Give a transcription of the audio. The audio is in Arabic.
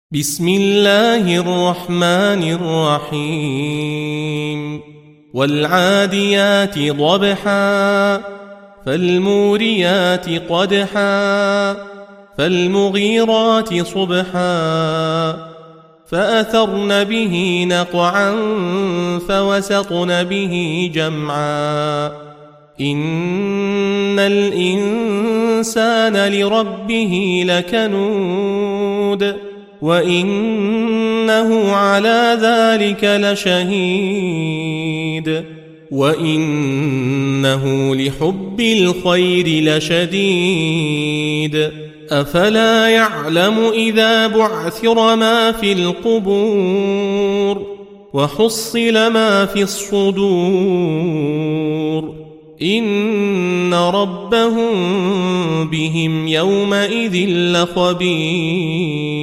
بسم الله الرحمن الرحيم والعاديات ضبحا فالموريات قدحا فالمغيرات صبحا فأثرن به نقعا فوسطن به جمعا إن الإنسان لربه لكنود وإنه على ذلك لشهيد وإنه لحب الخير لشديد أفلا يعلم إذا بعثر ما في القبور وحصل ما في الصدور إن ربهم بهم يومئذ لخبير